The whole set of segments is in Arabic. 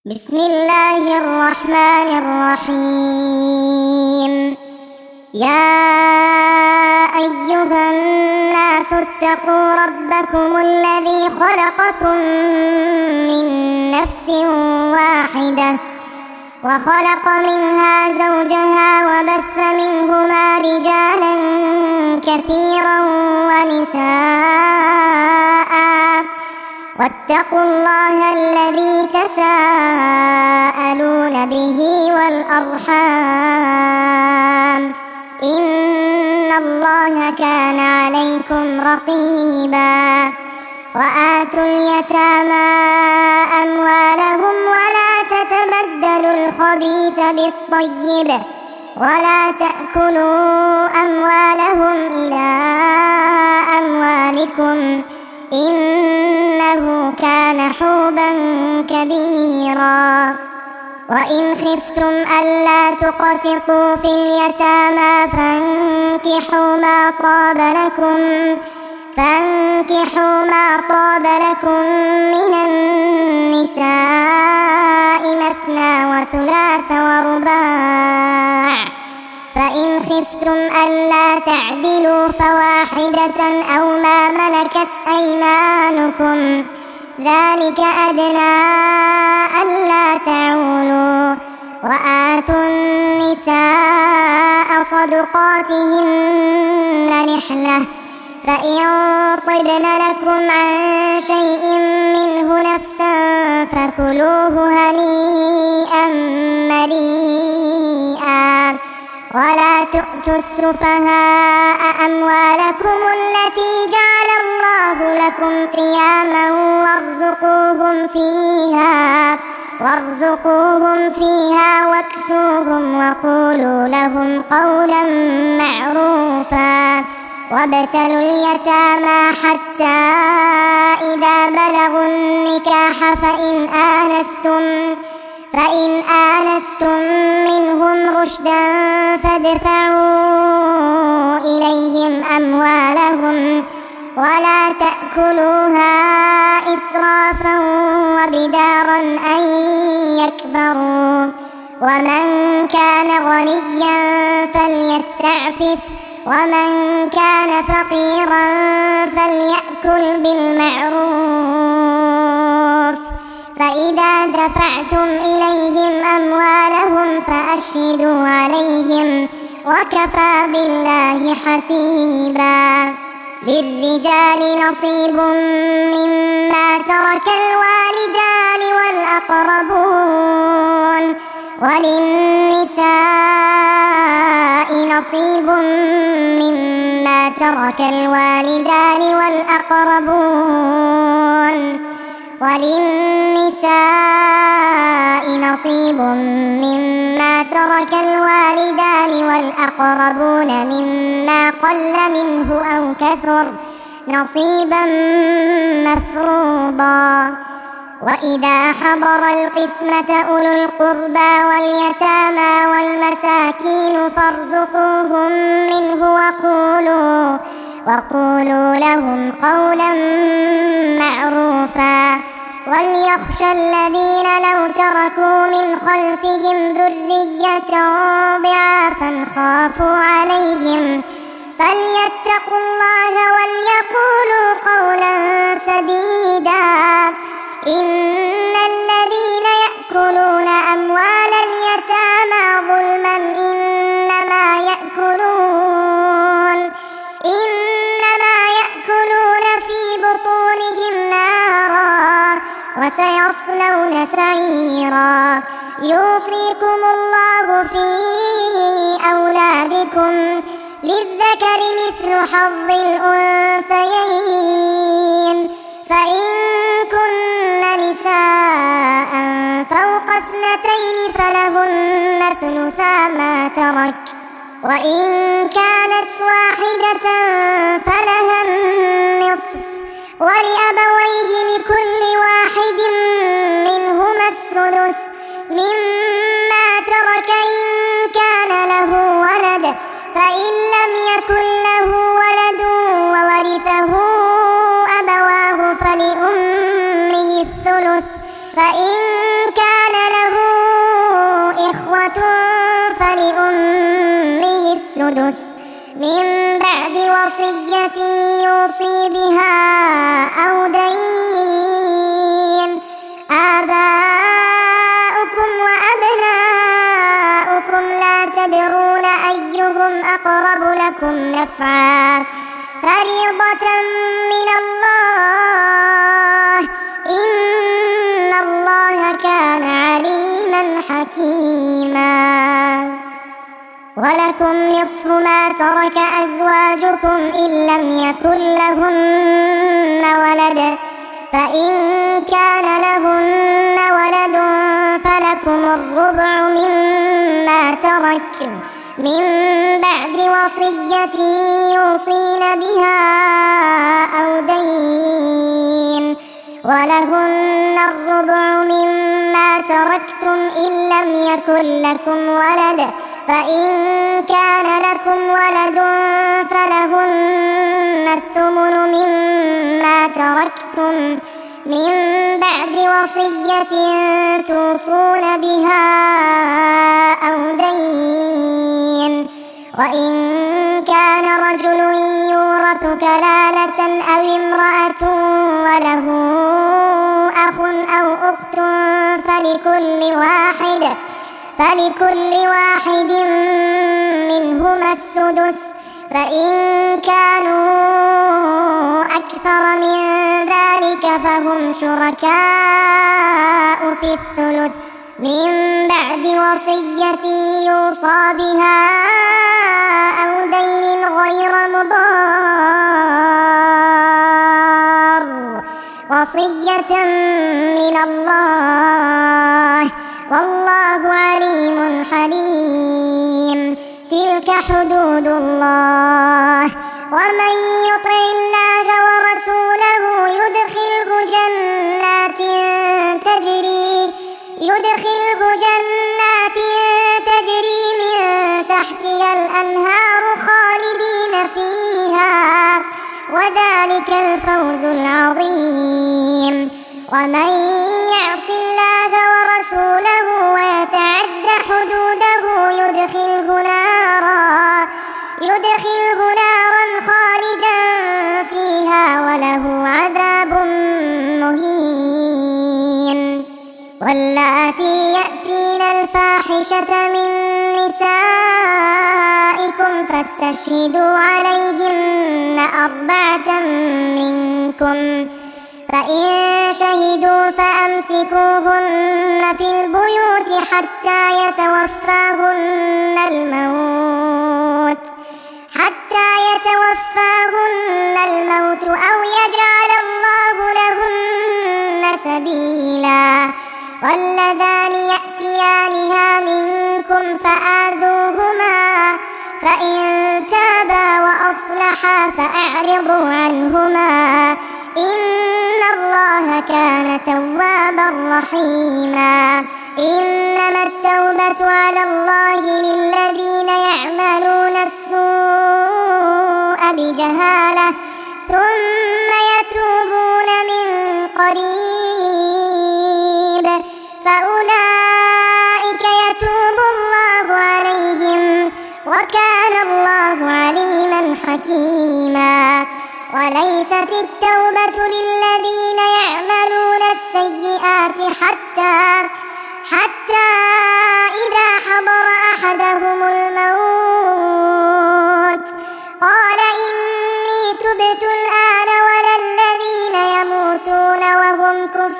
بسم الله الرحمن الرحيم. يا أيها الناس اتقوا ربكم الذي خلقكم من نفس واحدة وخلق منها زوجها وبث منهما رجالا كثيرا ونساء واتقوا الله الذي تساءلون به والأرحام إن الله كان عليكم رقيبا. وآتوا اليتامى أموالهم ولا تتبدلوا الخبيث بالطيب ولا تأكلوا أموالهم إلى أموالكم إنه كان حوبا كبيرا. وإن خفتم ألا تقسطوا في اليتامى فانكحوا ما طاب لكم من النساء مثنى وثلاث ورباع، فإن خفتم ألا تعدلوا فواحدة أو ما ملكت أيمانكم ذلك أدنى ألا تعولوا. وآتوا النساء صدقاتهن نحلة، فإن طبن لكم عن شيء منه نفسا فكلوه هنيئا مريئا. ولا تؤتوا السفهاء أموالكم التي جعل الله لكم قياما وارزقوهم فيها واكسوهم وقولوا لهم قولا معروفا. وابتلوا اليتامى حتى إذا بلغوا النكاح فإن آنستم منهم رشدا فادفعوا إليهم أموالهم ولا تأكلوها إسرافا وبدارا أن يكبروا. ومن كان غنيا فليستعفف ومن كان فقيرا فليأكل بالمعروف. فإذا دفعتم إليهم أموالهم فأشهدوا عليهم وكفى بالله حسيبا. للرجال نصيب مما ترك الوالدان والأقربون وللنساء نصيب مما ترك الوالدان والأقربون مما قل منه أو كثر نصيبا مفروضا. وإذا حضر القسمة أولو القربى واليتامى والمساكين فارزقوهم منه وقولوا لهم قولا معروفا. وليخشى الذين لو تركوا من خلفهم ذرية ضعافا خافوا عليهم فليتقوا الله وليقولوا قولا سديدا. إن الذين يأكلون أموال اليتامى ظلما إنما يأكلون في بطونهم نارا وسيصلون سعيرا. يوصيكم الله في أولادكم للذكر مثل حظ الأنثيين، فإن كن نساء فوق 2 فلهن ثلثا ما ترك، وإن كانت واحدة فلها النصف، ولأبويه لكل واحد منهما السدس مما ترك إن كان له ولد، فإن لم يكن له ولد وورثه أبواه فلأمه الثلث، فإن كان وصية يوصي بها أو دين. آباؤكم وأبناؤكم لا تدرون أيهم أقرب لكم نفعا فريضة من الله إن الله كان عليما حكيما. ولكم نصف ما ترك أزواجكم إن لم يكن لهن ولد فإن كان لهن ولد فلكم الربع مما ترك من بعد وصية يوصين بها أو دين. ولهن الربع مما تركتم إن لم يكن لكم ولد فإن كان لكم ولد فلهن الثمن مما تركتم من بعد وصية توصون بها أو دين. وإن كان رجل يورث كلالة أو امرأة وله أخ أو أخت فلكل واحد منهما السدس فإن كانوا أكثر من ذلك فهم شركاء في الثلث من بعد وصية يوصى بها أو دين غير مضار وصية من الله والله عليم حليم. تلك حدود الله ومن يطع الله ورسوله يدخله جنات تجري من تحتها الأنهار خالدين فيها وذلك الفوز العظيم. ومن يعص الله ورسوله ويتعد حدوده يدخله نارا خالدا فيها وله عذاب مهين. واللاتي يأتين الفاحشة من نسائكم فاستشهدوا عليهن 4 منكم فإن شهدوا فأمسكوهن في البيوت حتى يتوفاهن الموت أو يجعل الله لهن سبيلا. واللذان يأتيانها منكم فآذوهما فإن تابا وأصلحا فأعرضوا عنهما إن الله كان توابا رحيما. إنما التوبة على الله للذين يعملون السوء بجهالة ثم يتوبون من قريب فأولئك يتوب الله عليهم وكان الله عليما حكيما. وليست التوبة للذين يعملون السيئات حتى إذا حضر أحدهم الموت قال إني تبت الآن ولا الذين يموتون وهم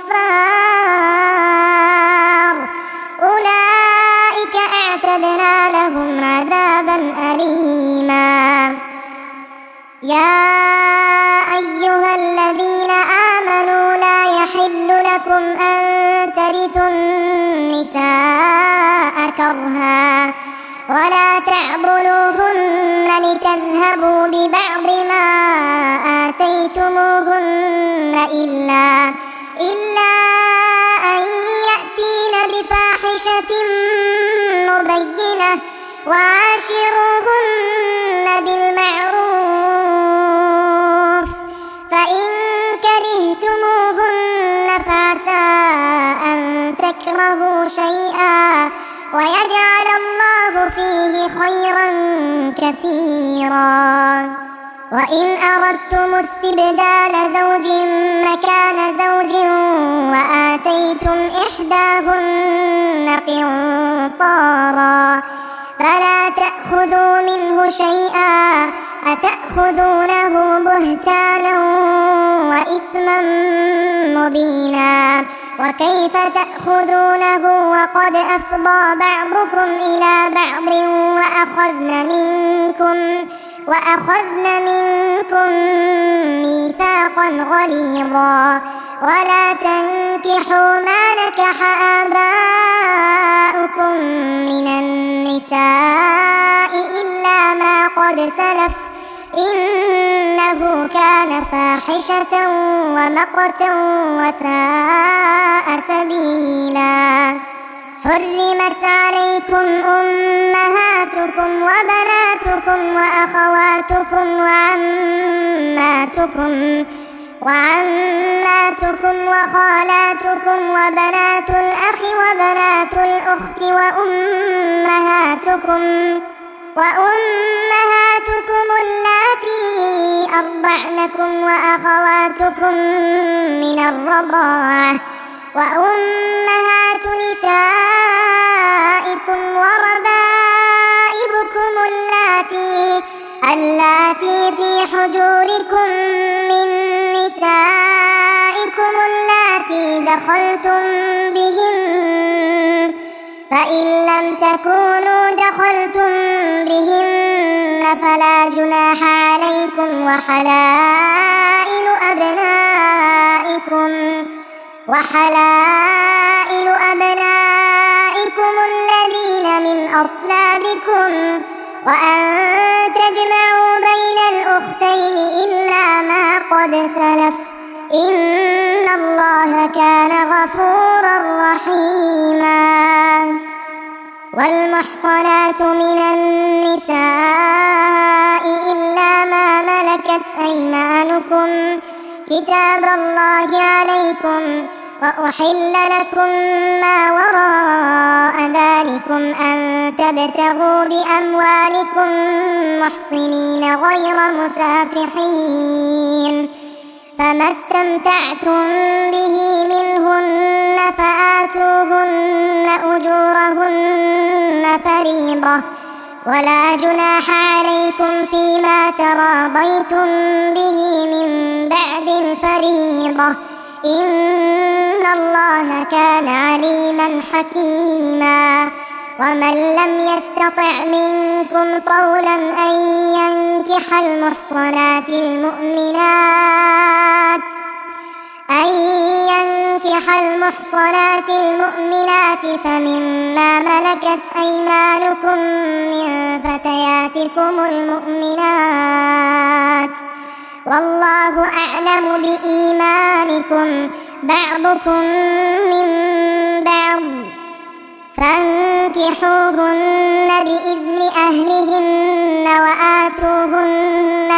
كفار أولئك أعتدنا لهم عذابا أليما. يا أيها الذين آمنوا لا يحل لكم أن ترثوا النساء كرها ولا تعضلوهن لتذهبوا ببعض ما آتيتموهن إلا أن يأتين بفاحشة مبينة وعاشروهن بالمعروف فإن كرهتموهن فعسى أن تكرهوا شيئا ويجعل الله فيه خيرا كثيرا. وإن أردتم استبدال زوج مكان زوج وآتيتم إحداهن قنطارا فلا تأخذوا منه شيئا أتأخذونه بهتانا وإثما مبينا وكيف تأخذونه وقد أفضى بعضكم إلى بعض وأخذن منكم ميثاقا غليظا ولا تنكحوا ما نكح آباؤكم من النساء إلا ما قد سلف إنه كان فاحشة ومقتا وساء سبيلا حرمت عليكم أمهاتكم وبناتكم وأخواتكم وعماتكم وخالاتكم وبنات الأخ وبنات الأخت وأمهاتكم اللاتي أرضعنكم وأخواتكم من الرضاعة وأمهات نسائكم وربائبكم اللاتي في حجوركم من نسائكم اللاتي دخلتم بهن فإن لم تكونوا دخلتم بهن فلا جناح عليكم وحلائل أبنائكم الذين من أصلابكم وأن تجمعوا بين الأختين إلا ما قد سلف إن الله كان غفورا رحيما والمحصنات من النساء إلا ما ملكت أيمانكم كتاب الله عليكم وأحل لكم ما وراء ذلكم أن تبتغوا بأموالكم محصنين غير مسافحين فما استمتعتم به منهن فآتوهن أجورهن فريضة ولا جناح عليكم فيما تراضيتم به من بعد الفريضة إن الله كان عليما حكيما ومن لم يستطع منكم طولا أن ينكح المحصنات المؤمنات فمما ملكت أيمانكم من فتياتكم المؤمنات والله أعلم بإيمانكم بعضكم من بعض فانكحوهن بإذن أهلهن وآتوهن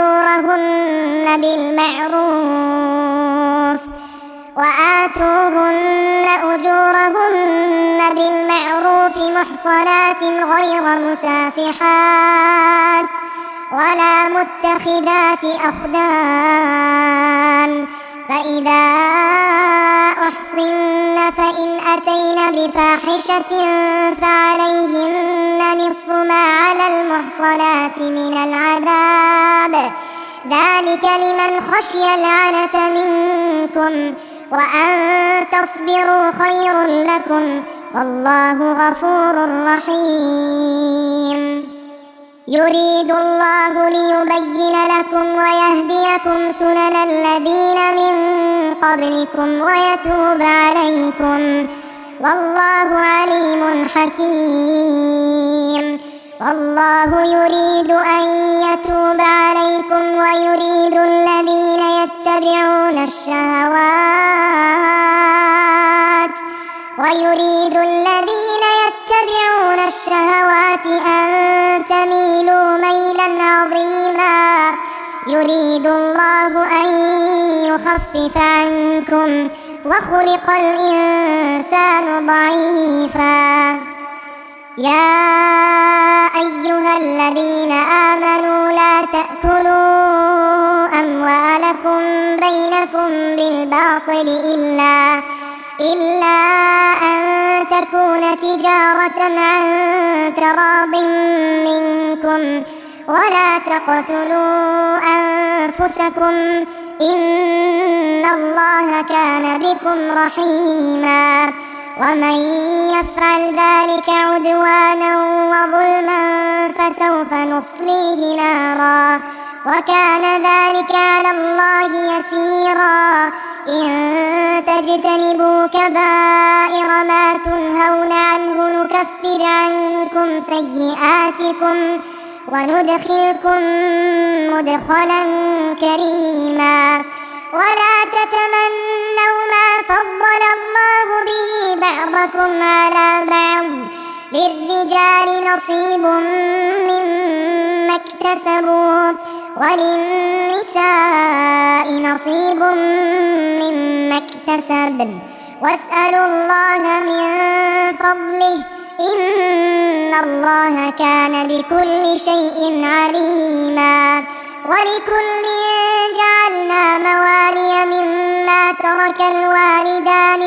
أجورهن بالمعروف محصنات غير مسافحات ولا متخذات أخدان فإذا أحصن فإن أتين بفاحشة فعليهن نصف ما على المحصنات من العذاب ذلك لمن خشي العنة منكم وأن تصبروا خير لكم والله غفور رحيم يريد الله ليبين لكم ويهديكم سنن الذين من قبلكم ويتوب عليكم والله عليم حكيم والله يريد أن يتوب عليكم ويريد الذين يتبعون الشهوات أن تميلوا ميلا عظيما يريد الله أن يخفف عنكم وخلق الإنسان ضعيفا يا أيها الذين آمنوا لا تأكلوا الفضل إلا أن تكون تجارة عن تراض منكم ولا تقتلوا أنفسكم إن الله كان بكم رحيما ومن يفعل ذلك عدوانا وظلما فسوف نصليه نارا وكان ذلك على الله يسيرا إن تجتنبوا كبائر ما تنهون عنه نكفر عنكم سيئاتكم وندخلكم مدخلا كريما ولا تتمنوا ما فضل الله به بعضكم على بعض للرجال نصيب مما اكتسبوا وللنساء نصيب مما اكتسبن واسألوا الله من فضله إن الله كان بكل شيء عليما ولكل جعلنا موالي مما ترك الوالدان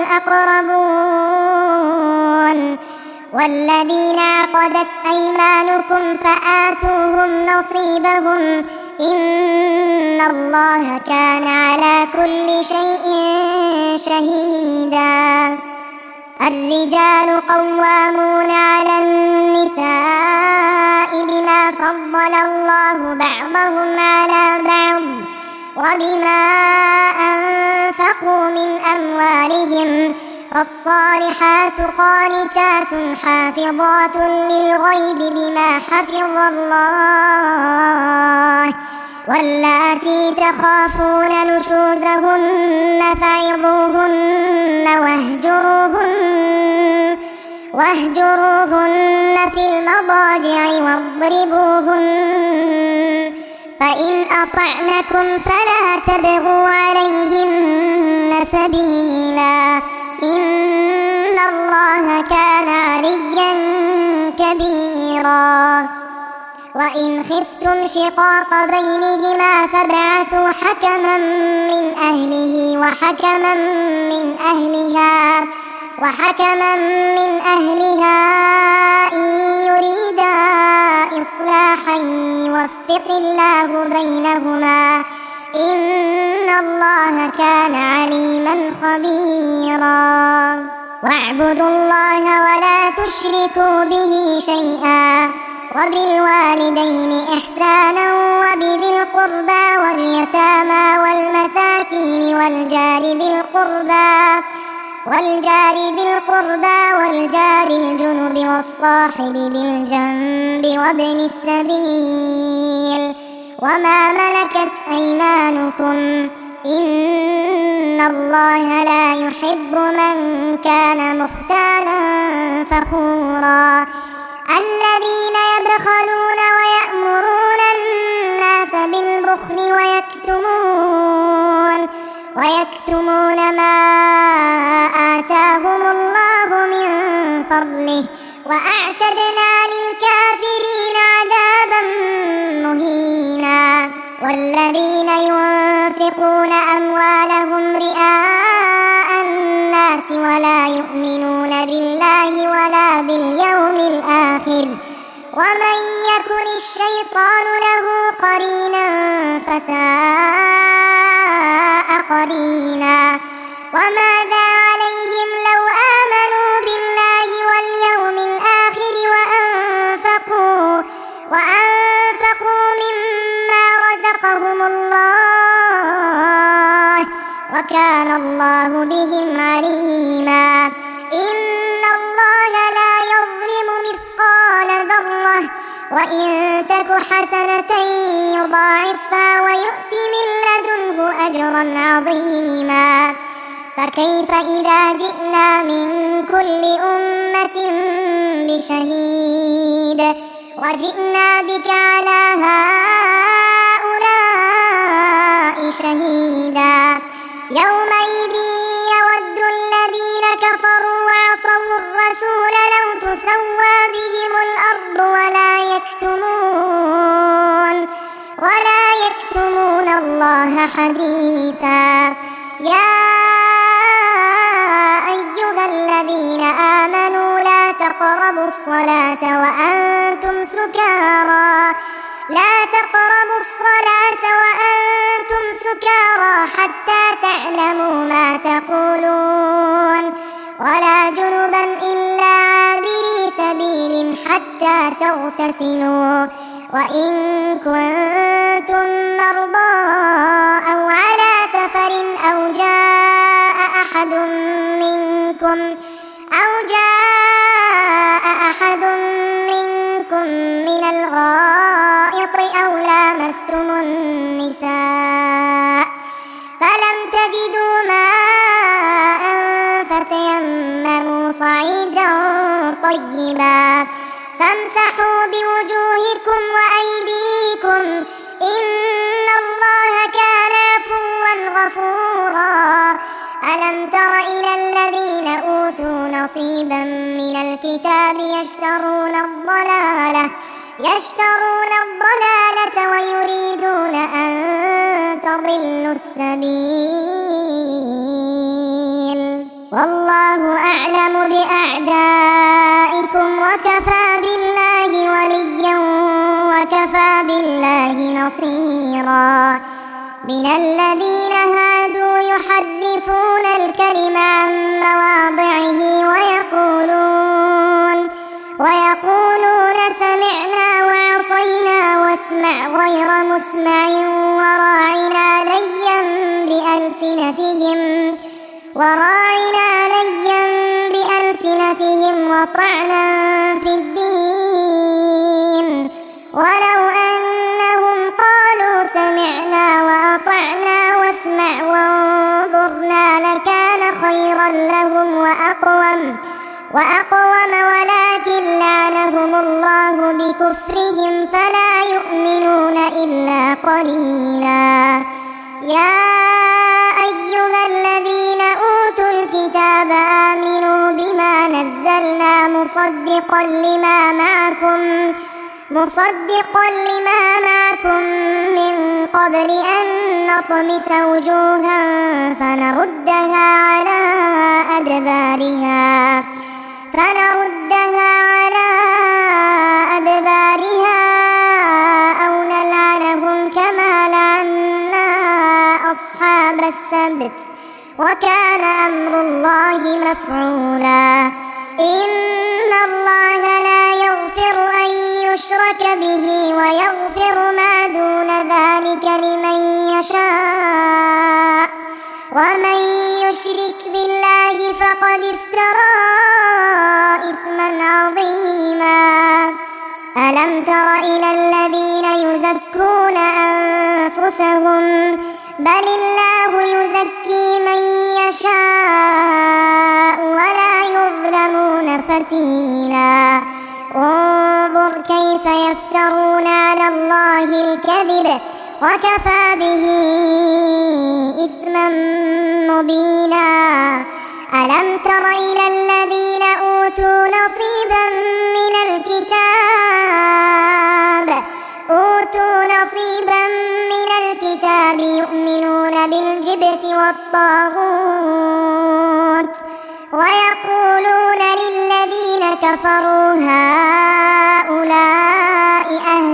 والأقربون والذين عقدت أيمانكم فآتوهم نصيبهم إن الله كان على كل شيء شهيدا الرجال قوامون على النساء بما فضل الله بعضهم على بعض وبما أنفقوا من أموالهم فالصالحات قانتات حافظات للغيب بما حفظ الله واللاتي تخافون نشوزهن فعظوهن واهجروهن في المضاجع واضربوهن فإن أطعنكم فلا تبغوا عليهن سبيلا إن الله كان عليا كبيرا وإن خفتم شقاق بينهما فابعثوا حكما من أهله وحكما من أهلها إن يريدا إصلاحا يوفق الله بينهما إن الله كان عليما خبيرا واعبدوا الله ولا تشركوا به شيئا وبالوالدين إحسانا وبذي القربى واليتامى والمساكين والجار ذي القربى والجار الجنب والصاحب بالجنب وابن السبيل وما ملكت أيمانكم إن الله لا يحب من كان مختالا فخورا الذين يبخلون ويأمرون الناس بالبخل ويكتمون ما آتاهم الله من فضله وأعتدنا للكافرين عذابا مهينا والذين ينفقون أموالهم رئاء الناس ولا يؤمنون بالله ولا باليوم الآخر ومن يكن الشيطان له قرينا فساء قرينا وماذا عليهم لو آمنوا بالله واليوم الآخر وأنفقوا مما رزقهم الله وكان الله بهم عليما إن الله لا يظلم مثقال ذرة وإن تك حسنة يضاعفها ويؤت من لدنه أجرا عظيما فكيف إذا جئنا من كل أمة بشهيد وجئنا بك على هؤلاء شهيدا يومئذ يود الذين كفروا وعصوا الرسول لو تسوى بهم الأرض ولا يكتمون الله حديثا يا تقربوا الصلاة وأنتم سكارى وأنتم سكارى حتى تعلموا ما تقولون ولا جنبا إلا عابري سبيل حتى تغتسلوا وإن كنتم مرضى أو على سفر أو جاء أحد منكم من الغائط أو لامستم النساء فلم تجدوا ماء فتيمموا صعيدا طيبا فامسحوا بوجوهكم وأيديكم إن الله كان عفوا غفورا ألم تر إلى الذين أوتوا نصيبا من الكتاب يشترون الضلالة ويريدون أن تضلوا السبيل والله أعلم بأعدائكم وكفى بالله وليا وكفى بالله نصيرا من الذين هادوا يحرفون الكلم عن مواضعه ويقولون سمعنا وعصينا واسمع غير مسمع وراعنا ليا بألسنتهم وطعنا في الدين ولو أنهم قالوا سمعنا وأطعنا واسمع وانظرنا لكان خيرا لهم وأقوم ولكن لعنهم الله بكفرهم فلا يؤمنون إلا قليلا يا أيها الذين أوتوا الكتاب آمنوا بما نزلنا مصدقا لما معكم من قبل أن نطمس وجوها فنردها على أدبارها أو نلعنهم كما لعنا أصحاب السبت وكان أمر الله مفعولا إن الله لا يغفر أن يشرك به ويغفر ما دون ذلك لمن يشاء ومن يشرك بالله فقد افترى إثما عظيما ألم تر إلى الذين يزكون أنفسهم بل الله يزكي من يشاء ولا يظلمون فتيلا انظر كيف يفترون على الله الكذب وكفى به إثما مبينا ألم تر إلى الذين أوتوا نصيبا من الكتاب يؤمنون بالجبت والطاغوت ويقولون للذين كفروا هؤلاء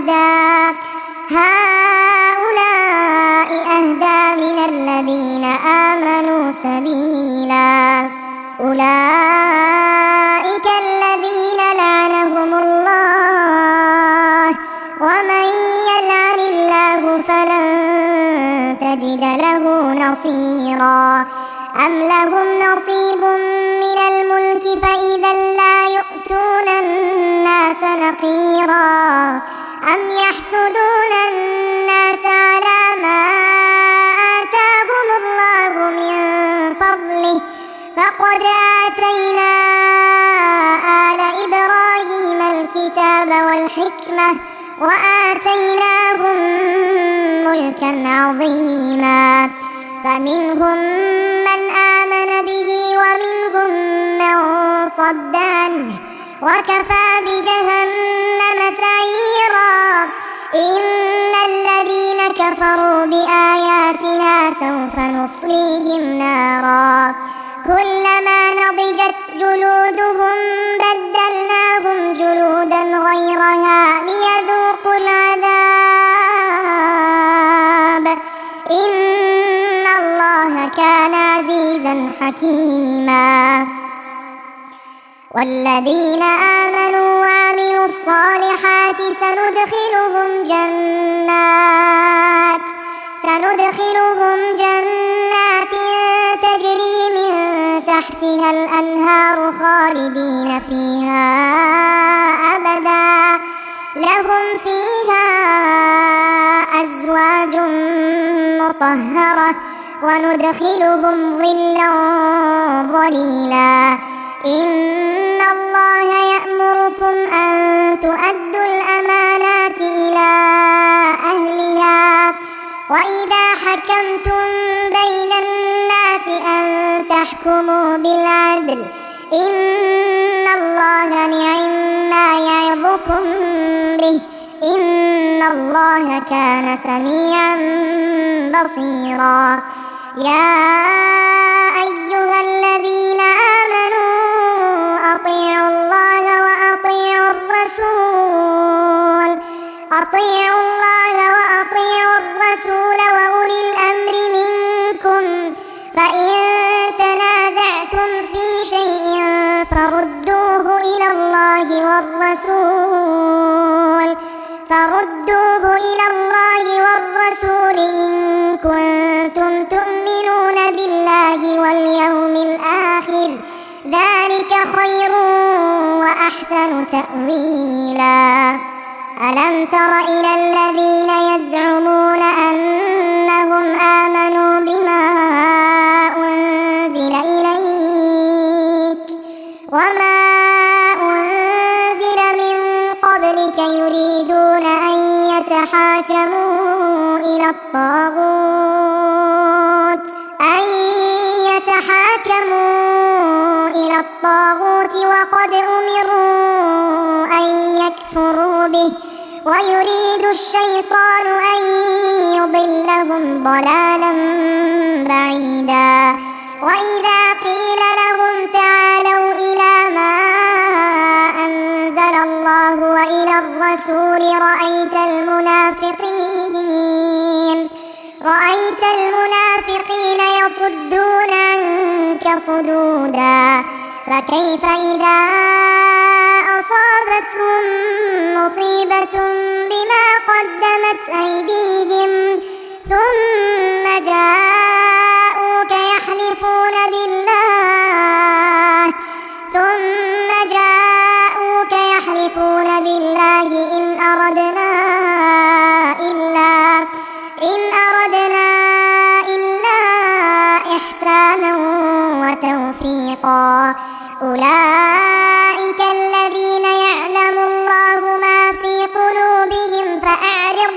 أهدى من الذين آمنوا سبيلا أولئك الذين لعنهم الله ومن يلعن الله فلن تجد له نصيرا أم لهم نصيب من الملك فإذا لا يؤتون الناس نقيرا أم يحسدون الناس على ما آتاهم الله من فضله فقد آتينا آل إبراهيم الكتاب والحكمة وآتيناهم ملكا عظيما فمنهم من آمن به ومنهم من صد عنه وكفى بجهنم سعيرا إن الذين كفروا بآياتنا سوف نصليهم نارا كلما نضجت جلودهم بدلناهم والذين آمنوا وعملوا الصالحات سندخلهم جنات تجري من تحتها الأنهار خالدين فيها أبدا لهم فيها أزواج مطهرة وندخلهم ظلا ظليلا إن الله يأمركم أن تؤدوا الأمانات إلى أهلها وإذا حكمتم بين الناس أن تحكموا بالعدل إن الله نعم ما يعظكم به إن الله كان سميعا بصيرا يا أيها الذين آمنوا أطيعوا الله وأطيعوا الرسول وأولي الأمر منكم فإن تنازعتم في شيء فردوه إلى الله والرسول إن كنتم تؤمنون بالله واليوم الآخر ذلك خير وأحسن تأويلا ألم تر إلى الذين يزعمون أنهم آمنوا بما أنزل إليك وما أنزل من قبلك يريدون أن يتحاكموا إلى الطاغوت وقد أمروا أن يكفروا به ويريد الشيطان أن يضلهم ضلالا بعيدا وإذا قيل لهم تعالوا إلى ما أنزل الله وإلى الرسول رأيت المنافقين يصدون عنك صدودا فكيف إذا أصابتهم مصيبة بما قدمت أيديهم ثم جاءوك يحلفون بالله إن أردنا إلا إحسانا وتوفيقا أولئك الذين يعلم الله ما في قلوبهم فأعرض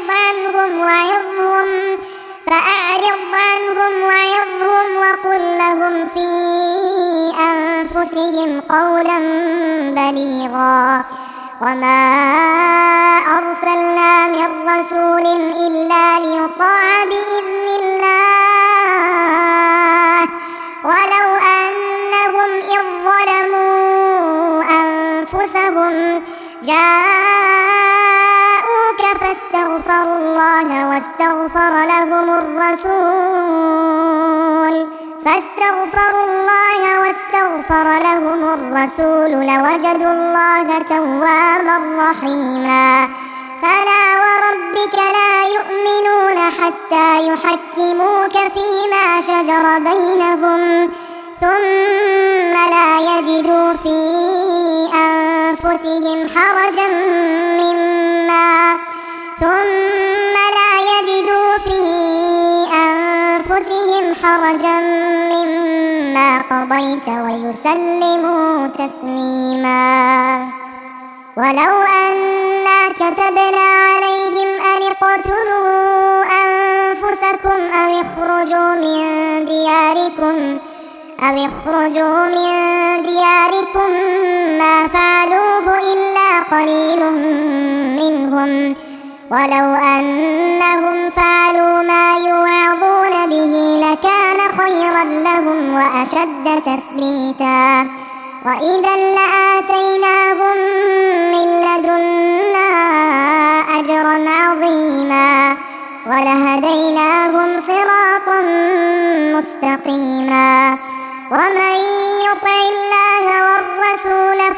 عنهم وعظهم وقل لهم في أنفسهم قولا بليغا وما أرسلنا من رسول إلا ليطاع بإذن الله ولو أنهم إذ ظلموا أنفسهم جاءوك فاستغفروا الله واستغفر لهم الرسول لوجدوا الله توابا رحيما فلا وربك لا يؤمنون حتى يحكموك فيما شجر بينهم ثم لا يجدوا في أنفسهم حرجا مما قضيت ويسلموا تسليما ولو أنا كتبنا عليهم أن اقتلوا أنفسكم أو اخرجوا من دياركم ما فعلوه إلا قليل منهم ولو أنهم فعلوا ما يوعظون به لكان خيرا لهم وأشد تثبيتا وإذا لآتيناهم من لدنا أجرا عظيما ولهديناهم صراطا مستقيما ومن يطع الله والرسول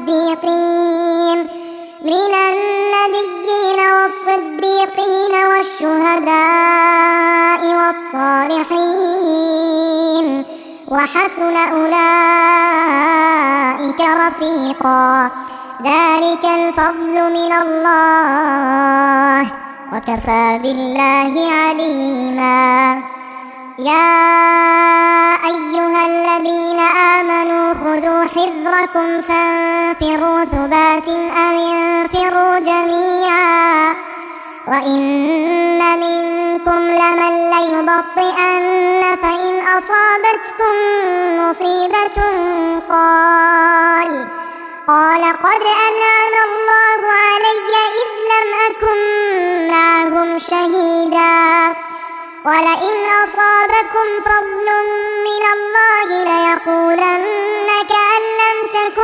والصديقين والشهداء والصالحين وحسن أولئك رفيقا ذلك الفضل من الله وكفى بالله عليما يا أيها الذين آمنوا خذوا حذركم فانفروا ثبات أو انفروا جميعا وإن منكم لمن ليبطئن فإن أصابتكم مصيبة قال قد أنعم الله علي إذ لم أكن معهم شهيدا ولئن أصابكم فضل من الله ليقولن كأن لم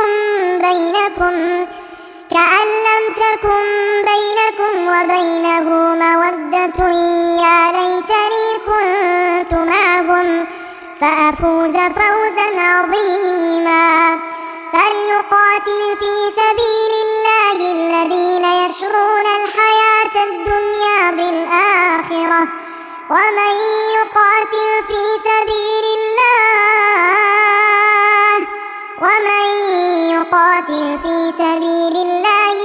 تكن بينكم وبينه مودة يا ليتني كنت معهم فأفوز فوزا عظيما فليقاتل في سبيل الله الذين يشرون الحياة الدنيا بالآخرة ومن يقاتل في سبيل الله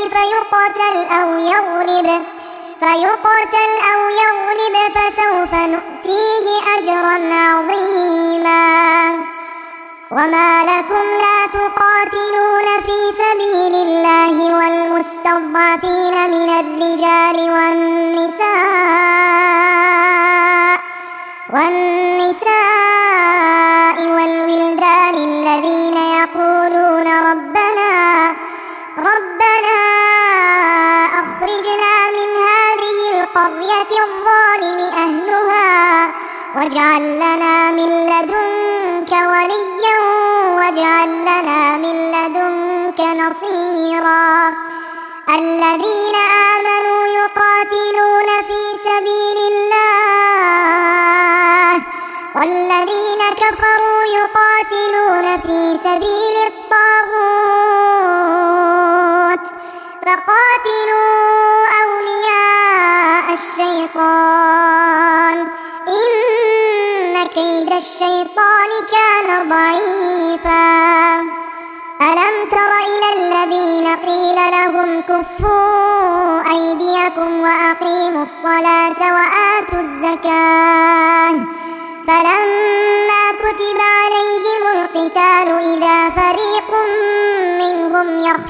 فيقتل أو يغلب فسوف نؤتيه أجرا عظيما وما لكم لا تقاتلون في سبيل الله والمستضعفين من الرجال والنساء والولدان الذين يقولون ربنا أخرجنا من هذه القرية الظالم أهلها واجعل لنا من لدنك وليا واجعل لنا من لدنك نصيرا الذين آمنوا يقاتلون في سبيل الله والذين كفروا يقاتلون في سبيل الطاغوت فقاتلوا أولياء الشيطان إن كيد الشيطان كان ضعيفا ألم تر إلى الذين قيل لهم كفوا أيديكم وأقيموا الصلاة وآتوا الزكاة فلما كتب عليهم القتال إذا فريق منهم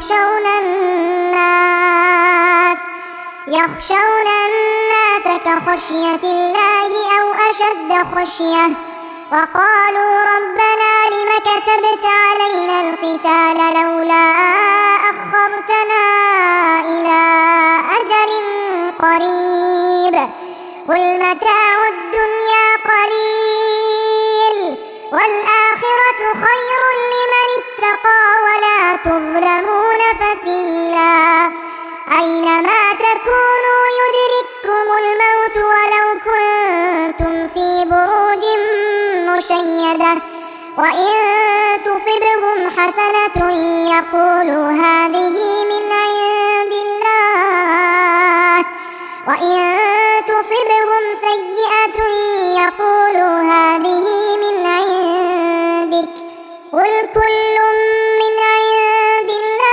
يخشون الناس كخشية الله أو أشد خشية وقالوا ربنا لم كتبت علينا القتال لولا أخرتنا إلى أجل قريب قل متاع الدنيا قليل والآخرة خير لمن اتقى ولا تظلمون فتيلا أينما تكونوا يدرككم الموت ولو كنتم في بروج مشيدة وإن تصبهم حسنة يقولوا هذه من عند الله وإن تصبهم سيئة يقولوا هذه من عندك قل كل من عند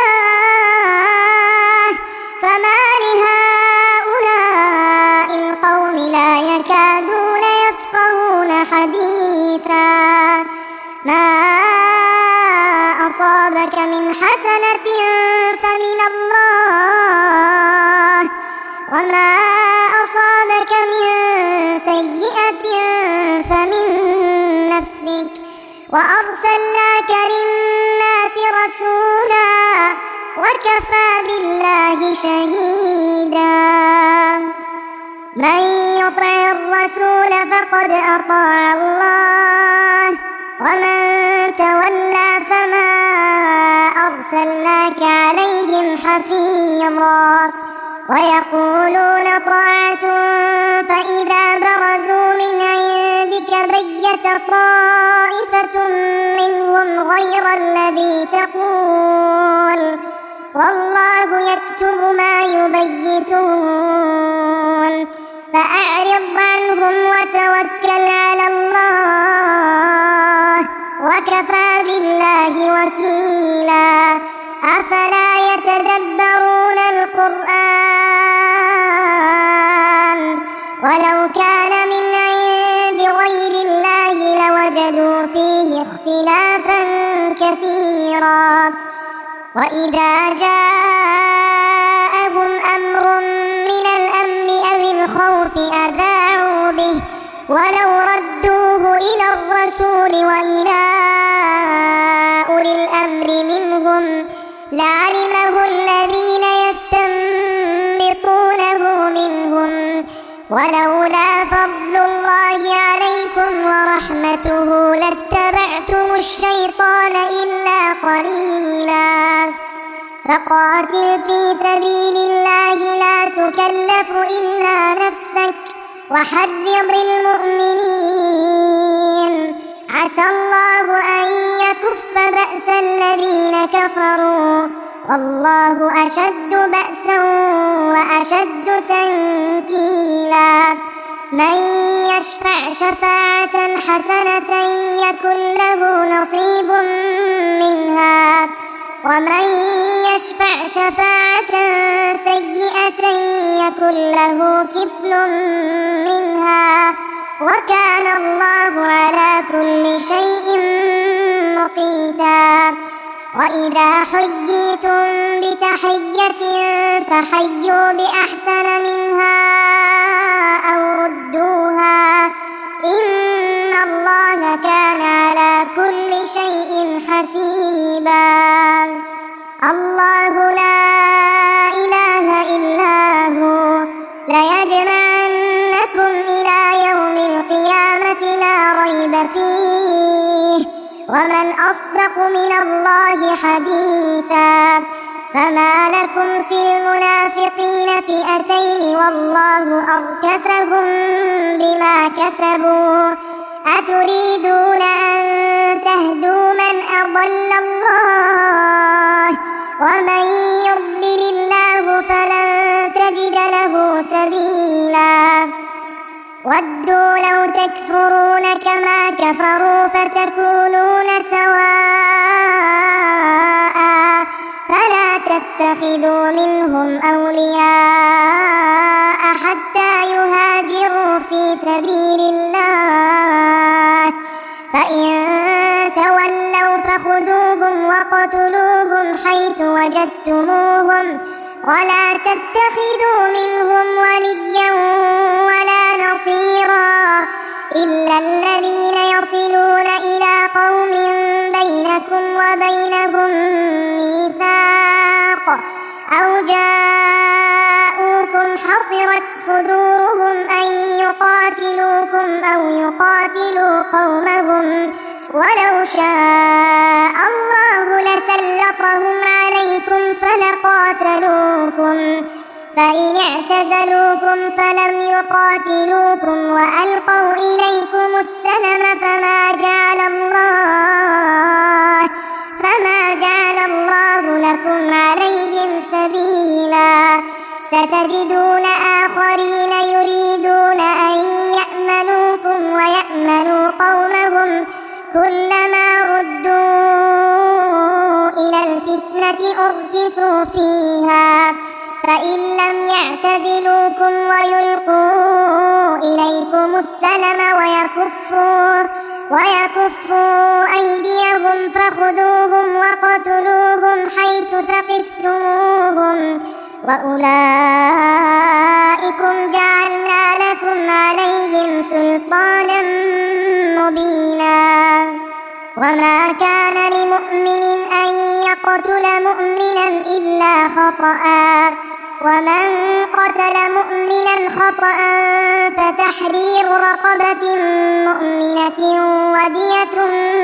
الله فما لهؤلاء القوم لا يكادون يفقهون حديثا ما أصابك من حسنة فمن الله وما أصابك من سيئة فمن نفسك وأرسلناك للناس رسولا وكفى بالله شهيدا من يطع الرسول فقد أطاع الله ومن تولى فما أرسلناك عليهم حفيظا ويقولون طاعة فإذا برزوا من عندك بيت طائفة منهم غير الذي تقول يكتب ما يبيتون فأعرض عنهم وتوكل على الله وكفى بالله وكيلا أفلا يتدبرون القرآن ولو كان من عند غير الله لوجدوا فيه اختلافا كثيرا وإذا جاءهم أمر من الأمن أو الخوف أذاعوا به ولو ردوه إلى الرسول وإلى أولي الأمر منهم لعلمه الذين يستنبطونه منهم ولولا فضل الله عليكم ورحمته لاتبعتم الشيطان إلا قليلا فقاتل في سبيل الله لا تكلف إلا نفسك وحرض المؤمنين عسى الله أن يكف بأس الذين كفروا والله أشد بأسا وأشد تنكيلا من يشفع شفاعة حسنة يكن له نصيب منها ومن يشفع شفاعة سيئة يكن له كفل منها وكان الله على كل شيء مقيتا وإذا حييتم بتحية فحيوا بأحسن منها أو ردوها إن الله كان على كل شيء حسيبا الله لا إله إلا هو ليجمعنكم إلى يوم القيامة لا ريب فيه ومن أصدق من الله حديثا فما لكم في المنافقين فئتين والله أركسهم بما كسبوا أتريدون أن تهدوا من أضل الله ومن يضلل الله فلن تجد له سبيلا ودوا لو تكفرون كما كفروا فتكونون سواء فلا تتخذوا منهم أولياء حتى يهاجروا في سبيل الله فإن تولوا فخذوهم وقتلوهم حيث وجدتموهم ولا تتخذوا منهم وليا ولا نصيرا إلا الذين يصلون إلى قوم بينكم وبينهم ميثاق أو جاءوكم حصرت صدورهم أن يقاتلوكم أو يقاتلوا قومهم ولو شاء الله لسلطهم عليكم فلقاتلوكم فإن اعتزلوكم فلم يقاتلوكم وألقوا إليكم السلم فما جعل الله لكم عليهم سبيلا ستجدون آخرين يريدون أن يأمنوكم ويأمنوا قومهم كلما ردوا إلى الفتنة أركسوا فيها فإن لم يعتزلوكم ويلقوا إليكم السلم ويكفوا أيديهم فخذوهم وقتلوهم حيث ثقفتموهم وأولئكم جعلنا لكم عليهم سلطانا مبينا وما كان لمؤمن أن يقتل مؤمنا إلا خطأ ومن قتل مؤمنا خطأ فتحرير رقبة مؤمنة ودية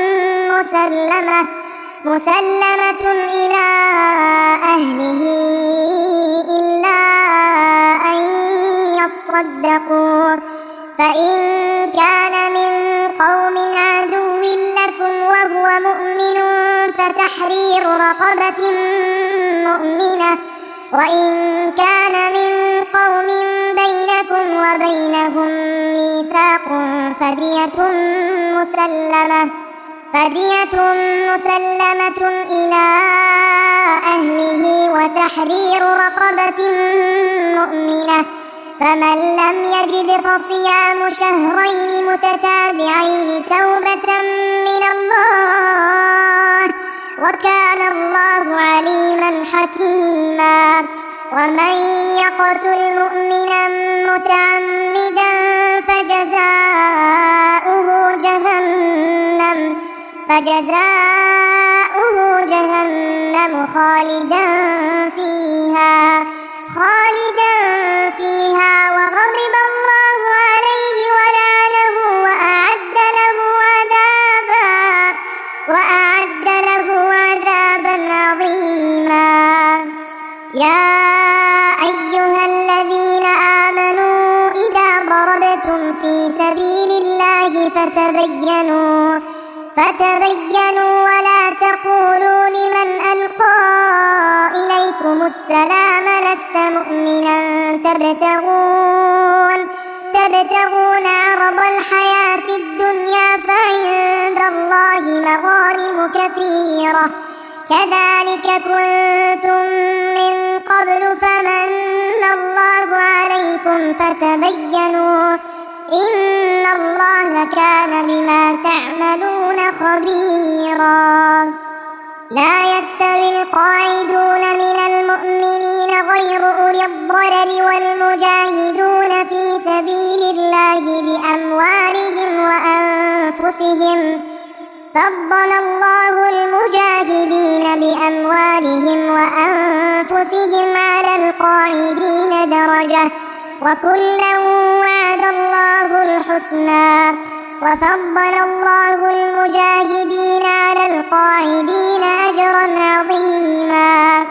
مسلمة إلى أهله إلا أن يصدقوا فإن كان من قوم عدو لكم وهو مؤمن فتحرير رقبة مؤمنة وإن كان من قوم بينكم وبينهم ميثاق فدية مسلمة إلى أهله وتحرير رقبة مؤمنة، فمن لم يجد فصيام شهرين متتابعين توبة من الله، وكان الله عليما حكيما. ومن يقتل مؤمنا متعمدا فجزاؤه جهنم خالدا فيها وغضب الله عليه ولعنه وأعد له عذابا عظيما. يا أيها الذين آمنوا إذا ضربتم في سبيل الله فتبينوا ولا تقولوا لمن ألقى إليكم السلام لست مؤمنا تبتغون عرض الحياة الدنيا فعند الله مغانم كثيرة كذلك كنتم من قبل فمن الله عليكم فتبينوا إن الله كان بما تعملون خبيرا. لا يستوي القاعدون من المؤمنين غير أولي الضرر والمجاهدون في سبيل الله بأموالهم وأنفسهم، فضل الله المجاهدين بأموالهم وأنفسهم على القاعدين درجة، وكلا وعد الله الحسنى، وفضل الله المجاهدين على القاعدين أجرا عظيما.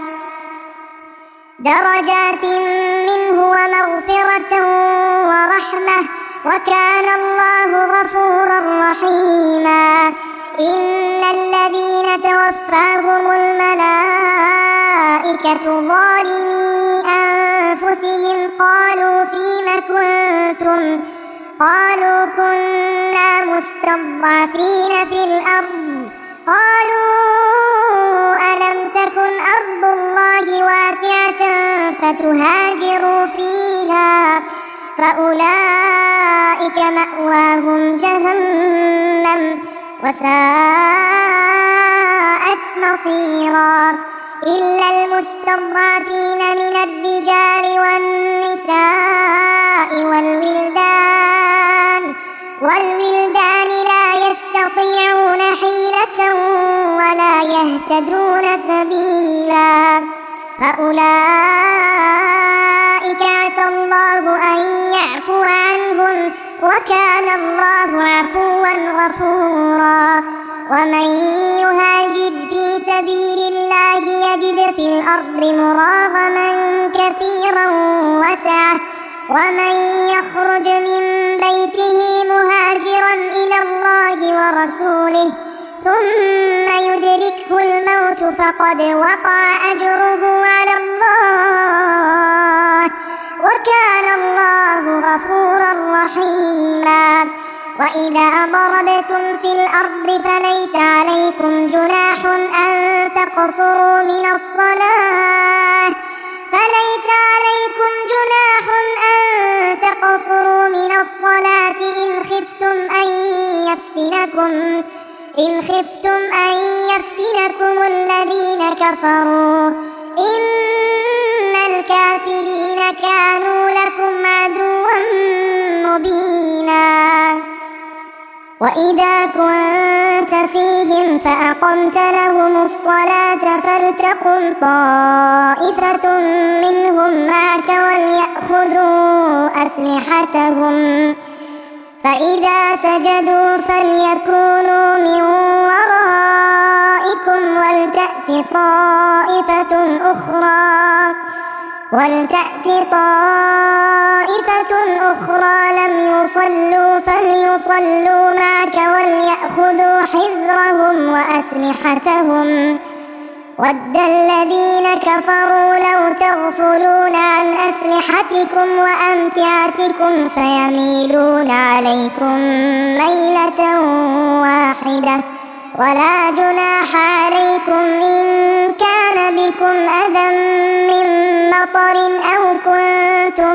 درجات منه ومغفرة ورحمة، وكان الله غفورا رحيما. إن الذين توفاهم الملائكة ظالمي أنفسهم قالوا فيم كنتم؟ قالوا كنا مستضعفين في الأرض. قالوا ألم تكن أرض الله واسعة فتهاجروا فيها، فأولئك مأواهم جهنم وساءت مصيرا. إلا المستضعفين من الرجال والنساء والولدان لا يستطيعون حيلة ولا يهتدون سبيلا، فأولئك عسى الله أن يعفو عنهم، وكان الله عفوا غفورا. ومن يهاجر في سبيل الله يجد في الأرض مراغما كثيرا وسعة، ومن يخرج من بيته مهاجرا إلى الله ورسوله ثم يدركه الموت فقد وقع أجره على الله، وكان الله غفورا رحيما. وإذا ضربتم في الأرض فليس عليكم جناح أن تقصروا من الصلاة إن خفتم أن يفتنكم الذين كفروا، إن الكافرين كانوا لكم عدوا مبينا. وإذا كنت فيهم فأقمت لهم الصلاة فلتقم طائفة منهم معك وليأخذوا أسلحتهم، فإذا سجدوا فليكونوا من ورائكم ولتأت طائفة أخرى لم يصلوا فليصلوا معك وليأخذوا حذرهم وأسلحتهم، ود الذين كفروا لو تغفلون عن أسلحتكم وأمتعتكم فيميلون عليكم ميلة واحدة ولا جناح عليكم إن كان بكم أذى من مطر أو كنتم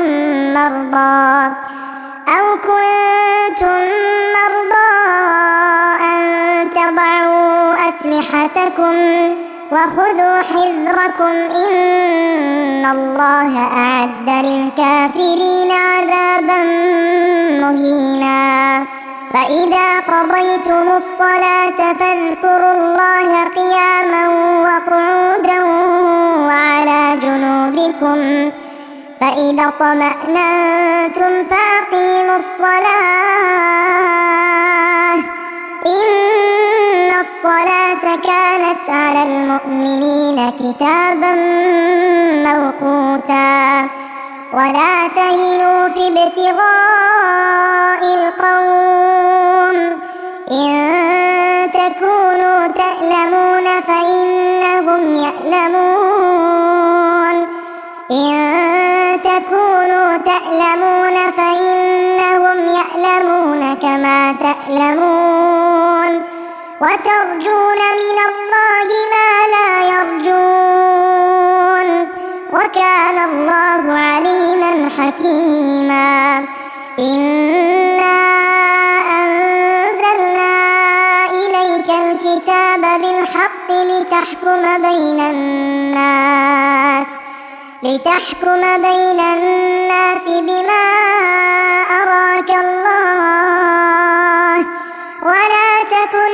مرضى أن تضعوا أسلحتكم وخذوا حذركم إن الله أعد للكافرين عذابا مهينا فإذا قضيتم الصلاة فاذكروا الله قياما وقعودا وعلى جنوبكم فإذا اطمأننتم فأقيموا الصلاة إن الصلاة كانت على المؤمنين كتابا موقوتا ولا تهنوا في ابتغاء القوم إن تكونوا تألمون فإنهم يألمون كما تألمون وترجون من الله ما لا يرجون وكان الله عليما حكيما إنا أنزلنا إليك الكتاب بالحق لتحكم بين الناس بما أراك الله ولا تكن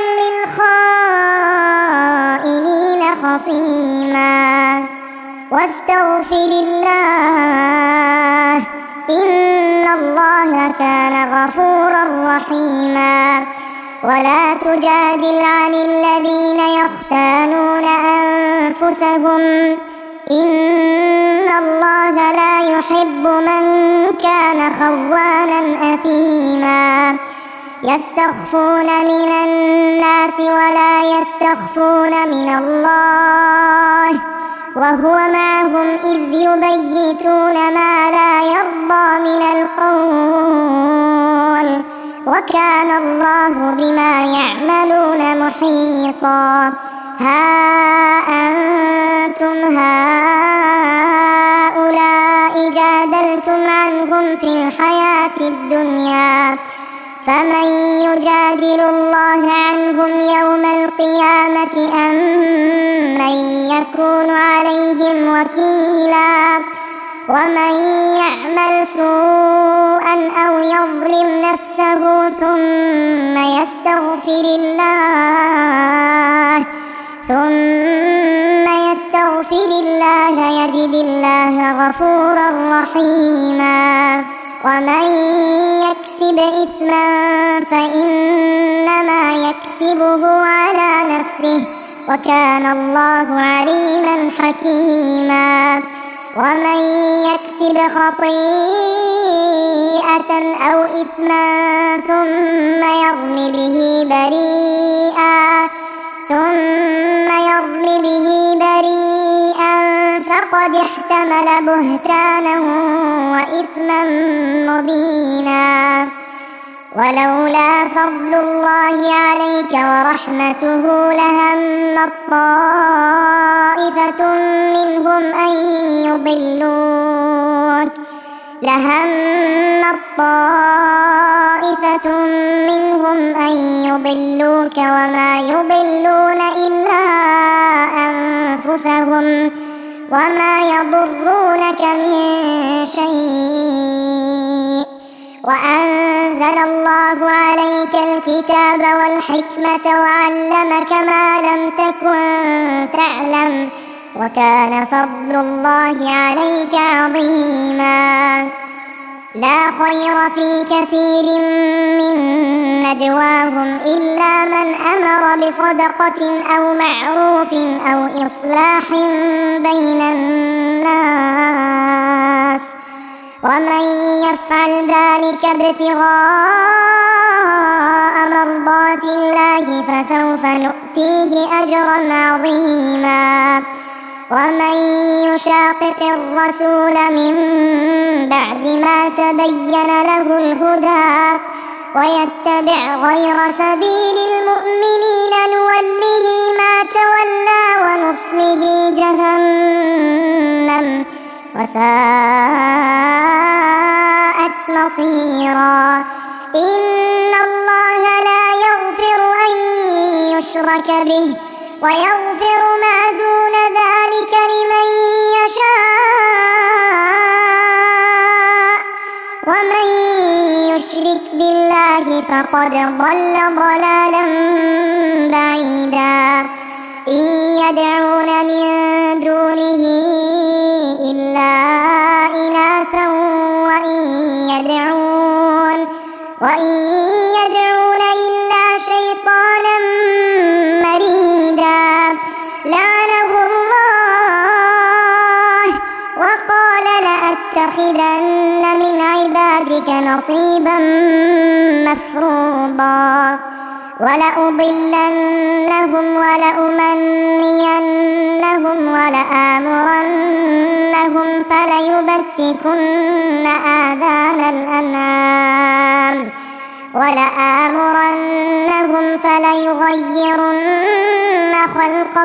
للخائنين خصيما واستغفر الله إن الله كان غفورا رحيما ولا تجادل عن الذين يختانون أنفسهم إن الله لا يحب من كان خوانا أثيما يستخفون من الناس ولا يستخفون من الله وهو معهم إذ يبيتون ما لا يرضى من القول وكان الله بما يعملون محيطا ها أنتم هؤلاء جادلتم عنهم في الحياة الدنيا فمن يجادل الله عنهم يوم القيامة أم من يكون عليهم وكيلا ومن يعمل سوءا أو يظلم نفسه ثم يستغفر الله يجد الله غفورا رحيما ومن يكسب إثما فإنما يكسبه على نفسه وكان الله عليما حكيما ومن يكسب خطيئة أو إثما ثم يرم به بريئا فقد احتمل بهتانا وإثما مبينا ولولا فضل الله عليك ورحمته لهم طائفة منهم أن يضلوك وما يضلون إلا أنفسهم وما يضرونك من شيء وأنزل الله عليك الكتاب والحكمة وعلمك ما لم تكن تعلم وكان فضل الله عليك عظيما لا خير في كثير من نجواهم إلا من أمر بصدقة أو معروف أو إصلاح بين الناس ومن يفعل ذلك ابتغاء مرضات الله الله فسوف نؤتيه أجرا عظيما. ومن يشاقق الرسول من بعد ما تبين له الهدى ويتبع غير سبيل المؤمنين نوله ما تولى ونصله جهنم وساءت مصيرا. إن الله لا يغفر أن يشرك به ويغفر ما دون ذلك لمن يشاء، ومن يشرك بالله فقد ضل ضلالا بعيدا. إن يدعون من دونه إلا إناثا وإن يدعون إلا شيطانا مريدا لعنه الله وقال لأتخذن من عبادك نصيبا مفروضا ولأضلنهم ولأمنينهم ولآمرنهم فليبتكن آذان الأنعام ولآمرنهم فليغيرن خلق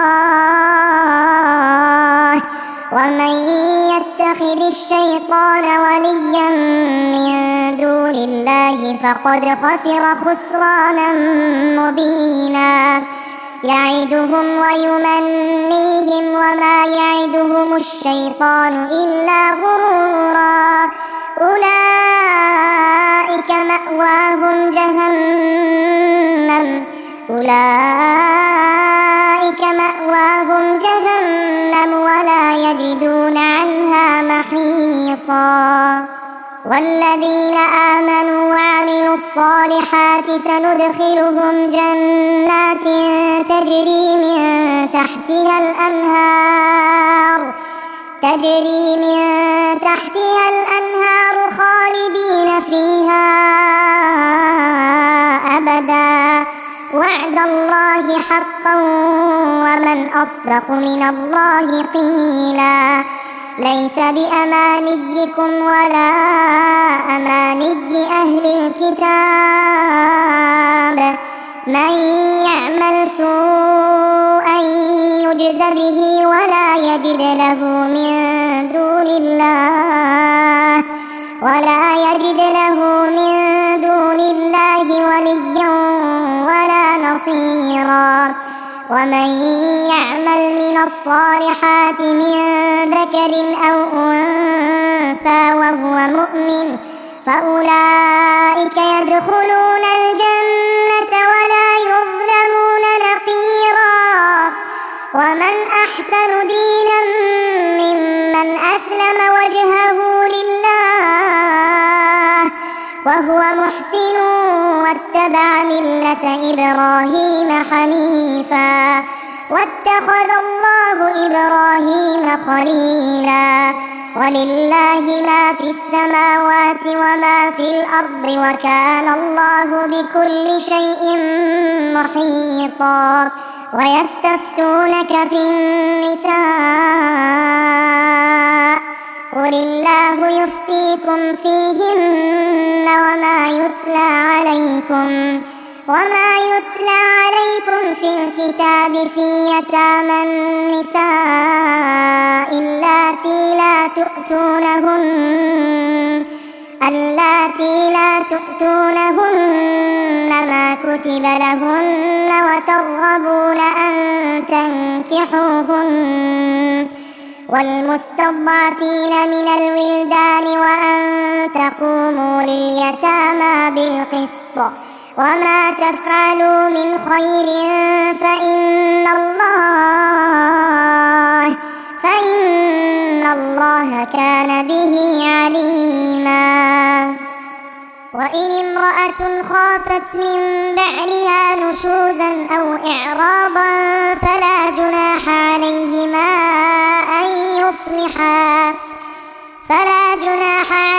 الله. ومن يتخذ الشيطان وليا من دون الله فقد خسر خسرانا مبينا. يعدهم ويمنيهم وما يعدهم الشيطان إلا غرورا. أولئك مأواهم جهنم ولا يجدون عنها محيصا. والذين آمنوا وعملوا الصالحات سندخلهم جنات تجري من تحتها الأنهار خالدين فيها أبدا وعد الله حقا ومن أصدق من الله قيلا. ليس بأمانيكم ولا أماني أهل الكتاب من يعمل سوءا يجز به ولا يجد له من دون الله وليا ولا نصيرا. ومن يعمل من الصالحات من ذكر أو أنثى وهو مؤمن فأولئك يدخلون الجنة ولا يظلمون نقيرا. ومن أحسن دينا ممن أسلم وجهه لله وهو محسن واتبع ملة إبراهيم حنيفا واتخذ الله إبراهيم خليلا. ولله ما في السماوات وما في الأرض وكان الله بكل شيء محيطا. ويستفتونك في النساء قل الله يفتيكم فيهن وما يتلى عليكم في الكتاب في يتامى النساء اللاتي لا تؤتونهن ما كتب لهن وترغبون أن تنكحوهن والمستضعفين من الولدان وأن تقوموا لليتامى بالقسط وما تفعلوا من خير فإن الله كان به عليما. وإن امرأة خافت من بعلها نشوزا أو إعراضا فلا جناح عليهما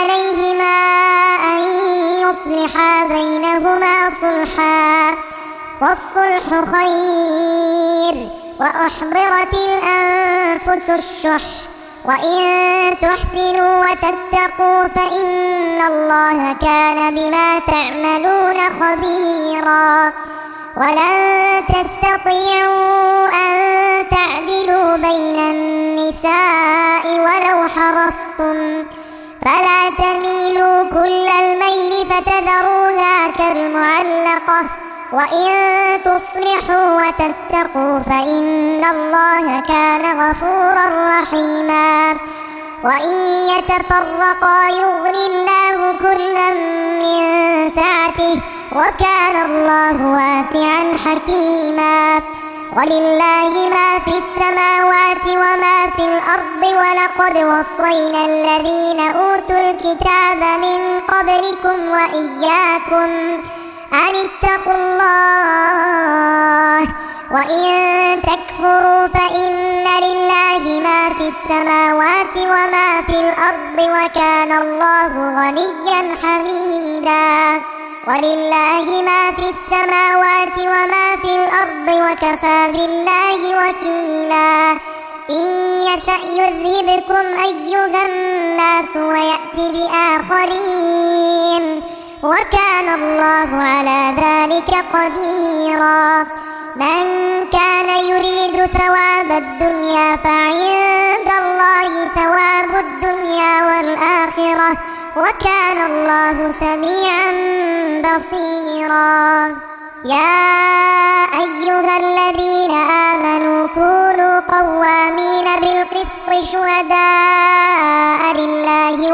أن يصلحا بينهما صلحا والصلح خير، وأحضرت الأنفس الشح، وإن تحسنوا وتتقوا فإن الله كان بما تعملون خبيرا. ولن تستطيعوا أن تعدلوا بين النساء ولو حرصتم، فلا تميلوا كل الميل فتذروها كالمعلقة، وإن تصلحوا وتتقوا فإن الله كان غفورا رحيما. وإن يتفرقا يغني الله كلا من سعته، وكان الله واسعا حكيما. ولله ما في السماوات وما في الأرض، ولقد وصينا الذين أوتوا الكتاب من قبلكم وإياكم أن اتقوا الله. وإن تكفروا فإن لله ما في السماوات وما في الأرض، وكان الله غنيا حميدا. ولله ما في السماوات وما في الأرض، وكفى بالله وكيلا. إن يشأ يذهبكم أيها الناس ويأتي بآخرين، وكان الله على ذلك قديرا. من كان يريد ثواب الدنيا فعند الله ثواب الدنيا والآخرة، وكان الله سميعا بصيرا. يا أيها الذين آمنوا كونوا قوامين بالقسط شهداء لله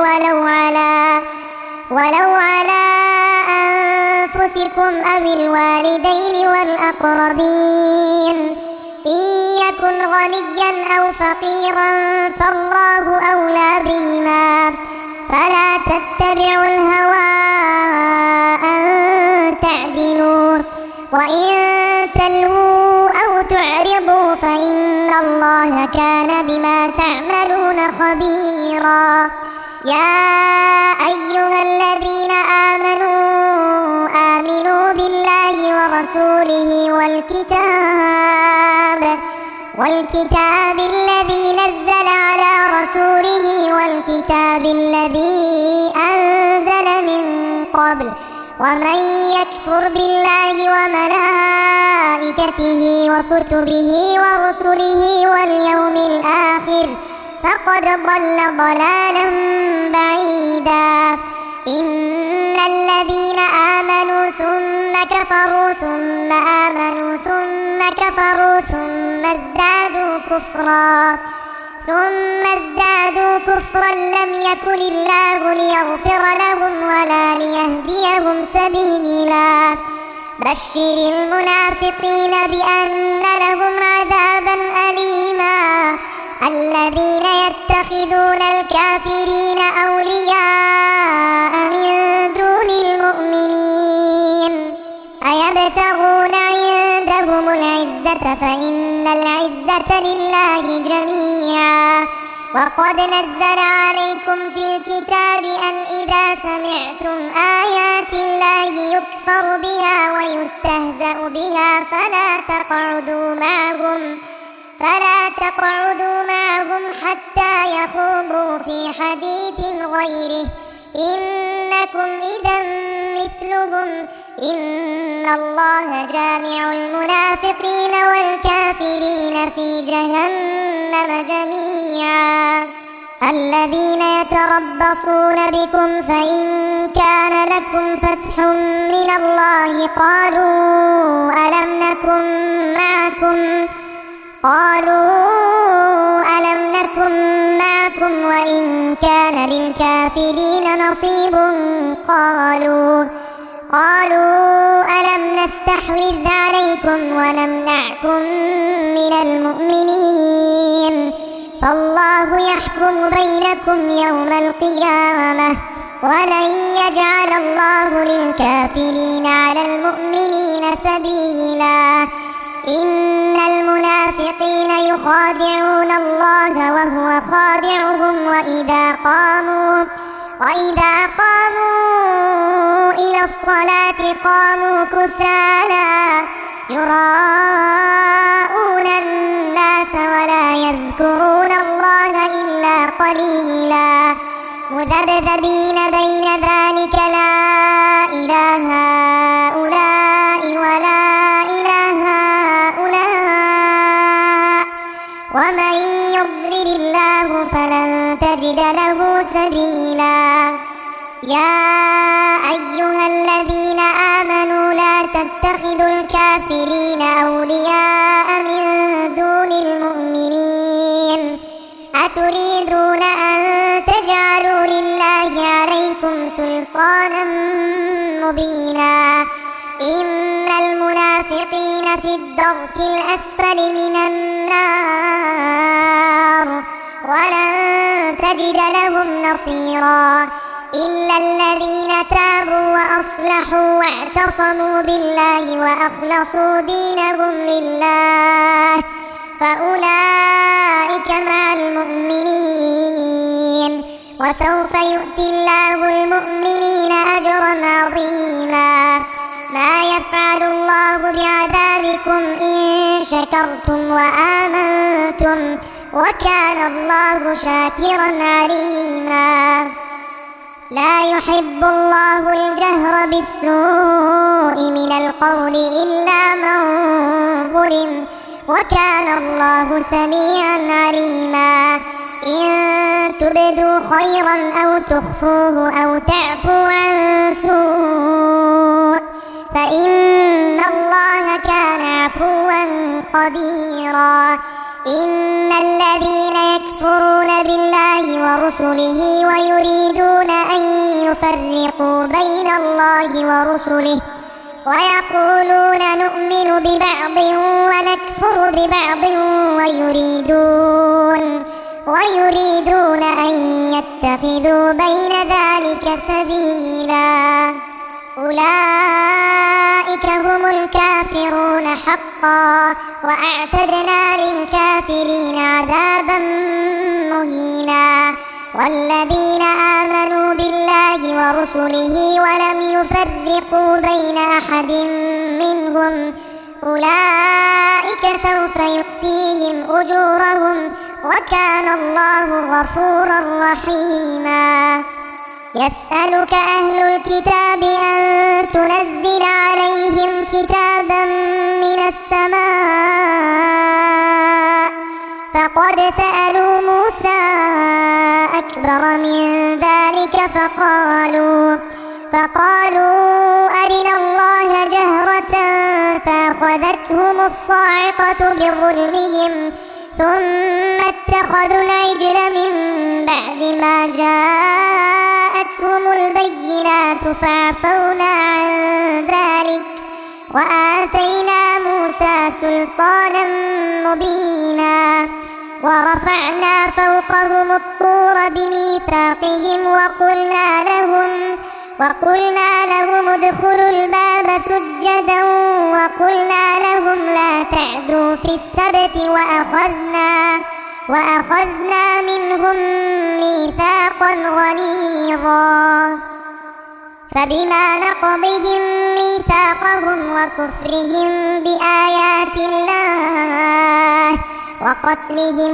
ولو على أنفسكم أو الوالدين والأقربين. إن يكن غنيا أو فقيرا فالله أولى بهما، فلا تتبعوا الهوى أن تعدلوا، وإن تلووا أو تعرضوا فإن الله كان بما تعملون خبيرا. يا أيها الذين آمنوا بالله ورسوله والكتاب الذي نزل على رسوله والكتاب الذي أنزل من قبل، ومن يكفر بالله وملائكته وكتبه ورسله واليوم الآخر فقد ضل ضلالا بعيدا. إن الذين آمنوا ثم كفروا ثم آمنوا ثم كفروا ثم ازدادوا كفرا لم يكن الله ليغفر لهم ولا ليهديهم سبيلا. بشر المنافقين بأن لهم عذابا أليما. الذين يتخذون الكافرين أولياء من دون المؤمنين أيبتغون عندهم العزة فإن العزة لله جميعا. وقد نزل عليكم في الكتاب أن إذا سمعتم آيات الله يكفر بها ويستهزأ بها فلا تقعدوا معهم حتى يخوضوا في حديث غيره إنكم إذا مثلهم. إن الله جامع المنافقين والكافرين في جهنم جميعا. الذين يتربصون بكم فإن كان لكم فتح من الله قالوا ألم نكن معكم وإن كان للكافرين نصيب قالوا ألم نستحوذ عليكم ونمنعكم من المؤمنين فالله يحكم بينكم يوم القيامة ولن يجعل الله للكافرين على المؤمنين سبيلا. إن المنافقين يخادعون الله وهو خادعهم وإذا قاموا إلى الصلاة قاموا كسالى يراءون الناس ولا يذكرون الله إلا قليلا مذبذبين بين ذلك لا إله هؤلاء ولا إله هؤلاء ومن يضلل الله فلن تجد له سبيلا يا أيها الذين آمنوا لا تتخذوا الكافرين أولياء من دون المؤمنين أتريدون أن تجعلوا لله عليكم سلطانا مبينا إن المنافقين في الدرك الأسفل من النار ولن تجد لهم نصيرا إلا الذين تابوا وأصلحوا واعتصموا بالله وأخلصوا دينهم لله فأولئك مع المؤمنين وسوف يؤتي الله المؤمنين أجرا عظيما ما يفعل الله بعذابكم إن شكرتم وآمنتم وكان الله شاكرا عليما لا يحب الله الجهر بالسوء من القول إلا من ظلم وكان الله سميعا عليما إن تبدوا خيرا أو تخفوه أو تعفوا عن سوء فإن الله كان عفوا قديرا إن الذين يكفرون بالله ورسله ويريدون أن يفرقوا بين الله ورسله ويقولون نؤمن ببعض ونكفر ببعض ويريدون أن يتخذوا بين ذلك سبيلا أولئك هم الكافرون حقا وأعتدنا للكافرين عذابا مهينا والذين آمنوا بالله ورسله ولم يفرقوا بين أحد منهم أولئك سوف يؤتيهم أجورهم وكان الله غفورا رحيما يسألك أهل الكتاب أن تنزل عليهم كتابا من السماء فقد سألوا موسى أكبر من ذلك فقالوا أرنا الله جهرة فأخذتهم الصاعقة بظلمهم ثم اتخذوا العجل من بعد ما جاءتهم البينات فعفونا عن ذلك وآتينا موسى سلطانا مبينا ورفعنا فوقهم الطور بميثاقهم وقلنا لهم ادخلوا الباب سجدا وقلنا لهم لا تعدوا في السبت وأخذنا منهم ميثاقا غليظا فبما نقضهم ميثاقهم وكفرهم بآيات الله وقتلهم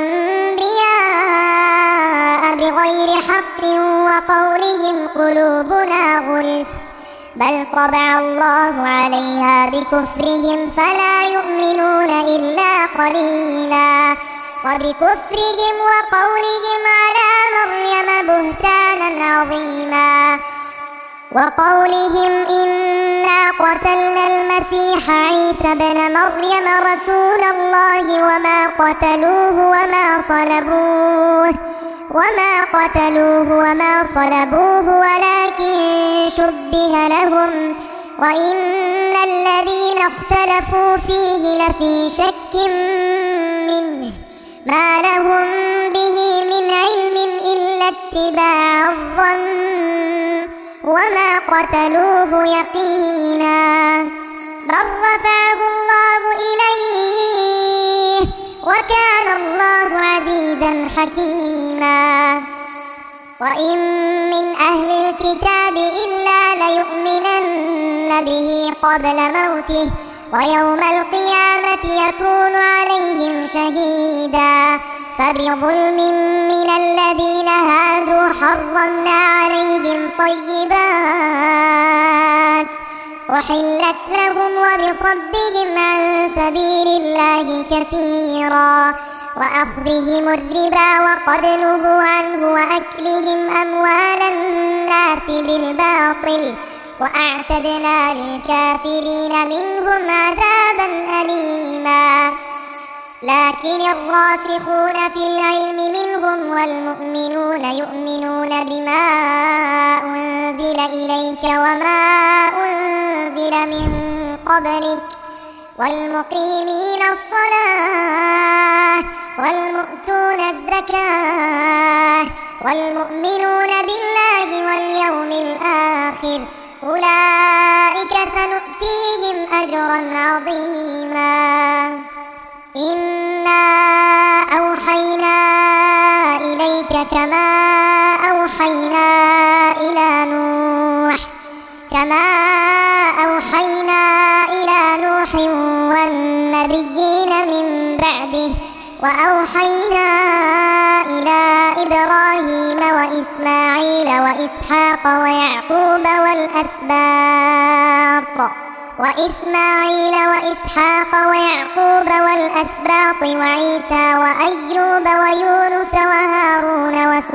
الأنبياء بغير حق وقولهم قلوبنا غلف بل طبع الله عليها بكفرهم فلا يؤمنون إلا قليلا وبكفرهم وقولهم على مريم بهتانا عظيما وقولهم إنا قتلنا المسيح عيسى ابن مريم رسول الله وما صلبوه ولكن شبه لهم وإن الذين اختلفوا فيه لفي شك منه ما لهم به من علم إلا اتباع الظن وما قتلوه يقينا بل رفعه الله إليه وكان الله عزيزا حكيما وإن من أهل الكتاب إلا ليؤمنن به قبل موته ويوم القيامة يكون عليهم شهيدا فبظلم من الذين هادوا حرمنا عليهم طيبات أحلت لهم وبصدهم عن سبيل الله كثيرا وأخذهم الربا وقد نهوا عنه وأكلهم أموال الناس بالباطل وأعتدنا للكافرين منهم عذابا أليما لكن الراسخون في العلم منهم والمؤمنون يؤمنون بما أنزل إليك وما أنزل من قبلك والمقيمين الصلاة والمؤتون الزكاة والمؤمنون بالله واليوم الآخر أولئك سنؤتيهم أجرا عظيما إنا أوحينا إليك كما أوحينا إلى نوح والنبيين من بعده وأوحينا إلى إبراهيم وإسماعيل وإسحاق ويعقوب والأسباط وعيسى وأيوب ويونس وهارون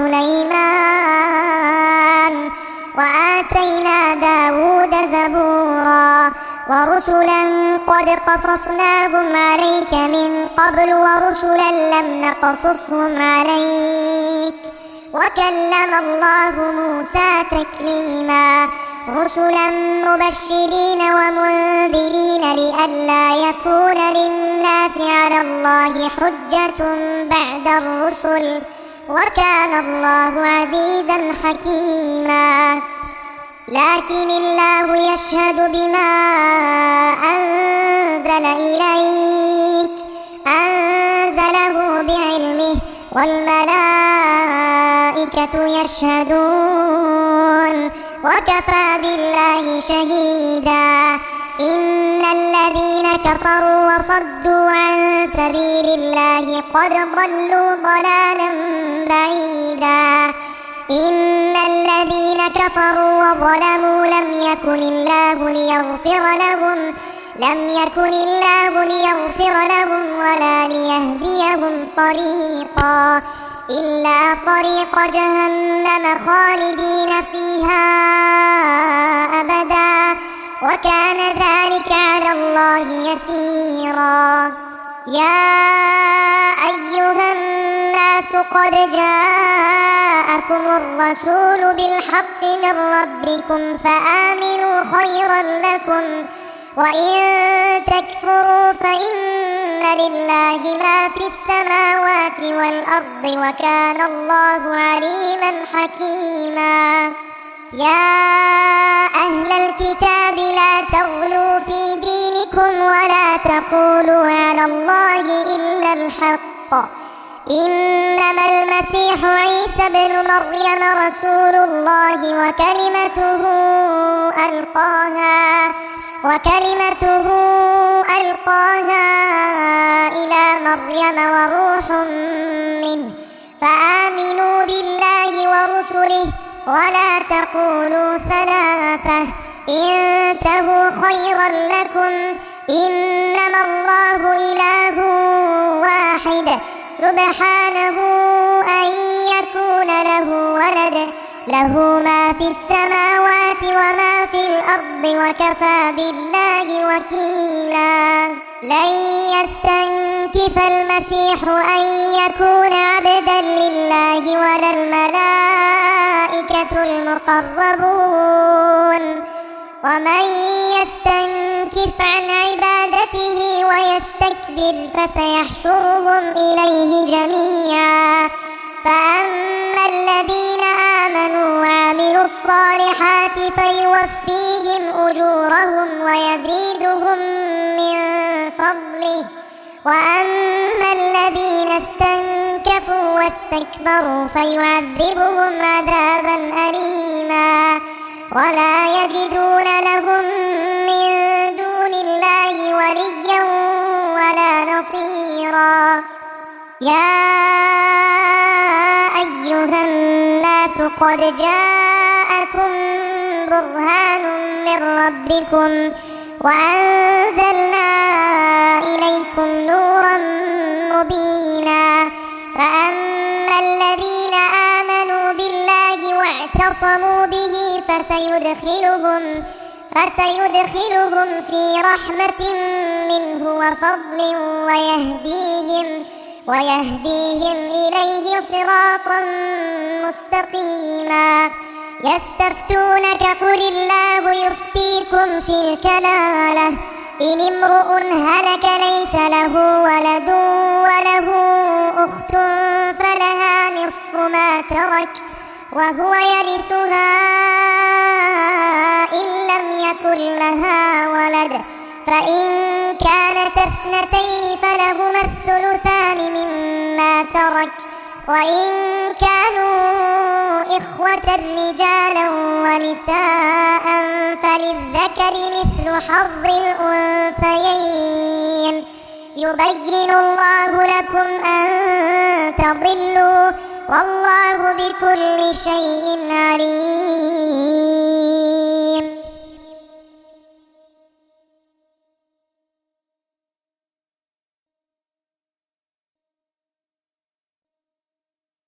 وسليمان وآتينا داود زبورا ورسلا قد قصصناهم عليك من قبل ورسلا لم نقصصهم عليك وكلم الله موسى تكليما رسلا مبشرين ومنذرين لئلا يكون للناس على الله حجة بعد الرسل وكان الله عزيزا حكيما لكن الله يشهد بما أنزل إليك أنزله بعلمه والملائكة يشهدون وكفى بالله شهيدا إن الذين كفروا وصدوا عن سبيل الله قد ضلوا ضلالا بعيدا إن الذين كفروا وظلموا لم يكن الله ليغفر لهم ولا ليهديهم طريقا إلا طريق جهنم خالدين فيها أبدا وكان ذلك على الله يسيرا يا أيها الناس قد جاءكم الرسول بالحق من ربكم فآمنوا خيرا لكم وإن تكفروا فإن لله ما في السماوات والأرض وكان الله عليما حكيما يا أهل الكتاب لا تغلوا في دينكم ولا تقولوا على الله إلا الحق إنما المسيح عيسى بن مريم رسول الله وكلمته ألقاها إلى مريم وروح منه فآمنوا بالله ورسله ولا تقولوا ثلاثة انتهوا خيرا لكم إنما الله إله واحد سبحانه أن يكون له ولد له ما في السماوات وما في الأرض وكفى بالله وكيلا لن يستنكف المسيح أن يكون عبدا لله ولا الملائكة المقربون ومن يستنكف عن عبادته ويستكبر فسيحشرهم إليه جميعا فأما الذين آمنوا وعملوا الصالحات فيوفيهم أجورهم ويزيدهم من فضله وأما الذين استنكفوا واستكبروا فيعذبهم عذابا أليما ولا يجدون لهم من دون الله يا أيها الناس قد جاءكم برهان من ربكم وأنزلنا إليكم نورا مبينا فأما الذين آمنوا بالله واعتصموا به فسيدخلهم في رحمة منه وفضل ويهديهم إليه صراطا مستقيما يستفتونك قل الله يفتيكم في الكلالة إن امرؤ هلك ليس له ولد وله أخت فلها نصف ما ترك وهو يرثها إن لم يكن لها ولد فإن كانت اثنتين فلهما الثلثان مما ترك وإن كانوا إخوة رجالا ونساء فللذكر مثل حظ الأنثيين يبين الله لكم أن تضلوا والله بكل شيء عليم